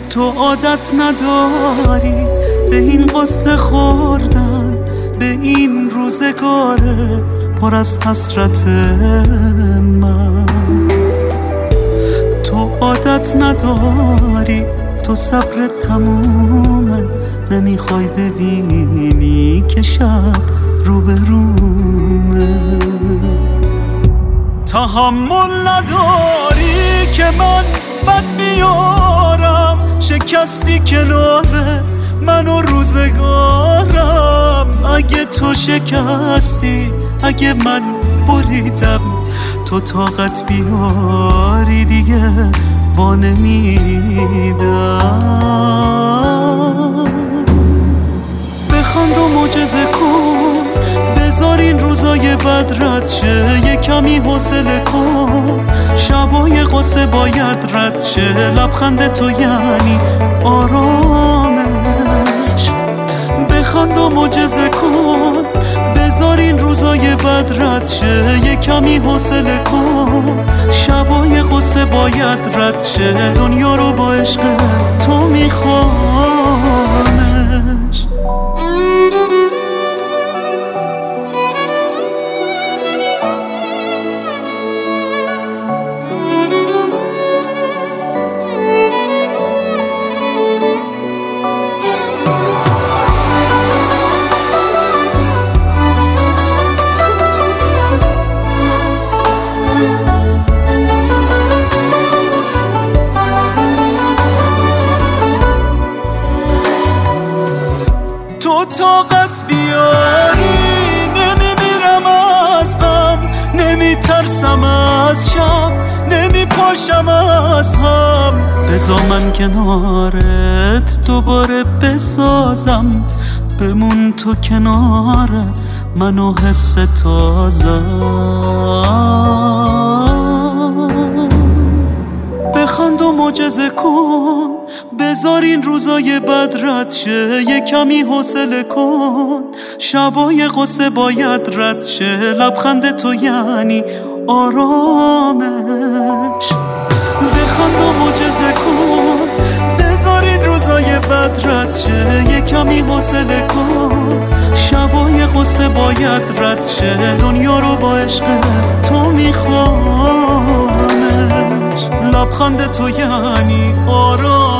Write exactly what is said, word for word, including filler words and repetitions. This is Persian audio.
تو عادت نداری به این قصه خوردن، به این روزگار پر از حسرت من. تو عادت نداری، تو صبر تمومه، نمیخوای ببینی که شب رو به رومه. تحمل نداری که من بد بیارم، شکستی کناره من و روزگارم. اگه تو شکستی، اگه من بریدم، تو طاقت بیاری دیگه وانمیدم. بخند و معجزه کن، بذار این روزای بد رد شه، یه کمی حوصله کن، شبای قصه باید رد شه. لبخند تو یعنی آرامش. بخند و معجزه کن، بذار این روزای بد رد شه، یه کمی حوصله کن، شبای قصه باید رد شه. دنیا رو با عشق تو میخوانش. تو طاقت بیاری، نمیمیرم از غم، نمیترسم از شب، نمیپاشم از هم. بذار من کنارت دوباره بسازم، بمون تو کنار من و حس تازم. بخند و معجزه کن، بذار این روزای بد رد شه، یه کمی حوصله کن، شبای قصه باید رد شه. لبخند تو یعنی آرامش. بخند و معجزه کن، بذار این روزای بد رد شه، یه کمی حوصله کن، شبای قصه باید رد شه. دنیا رو با عشق تو میخوانش. لبخند تو یعنی آرامش.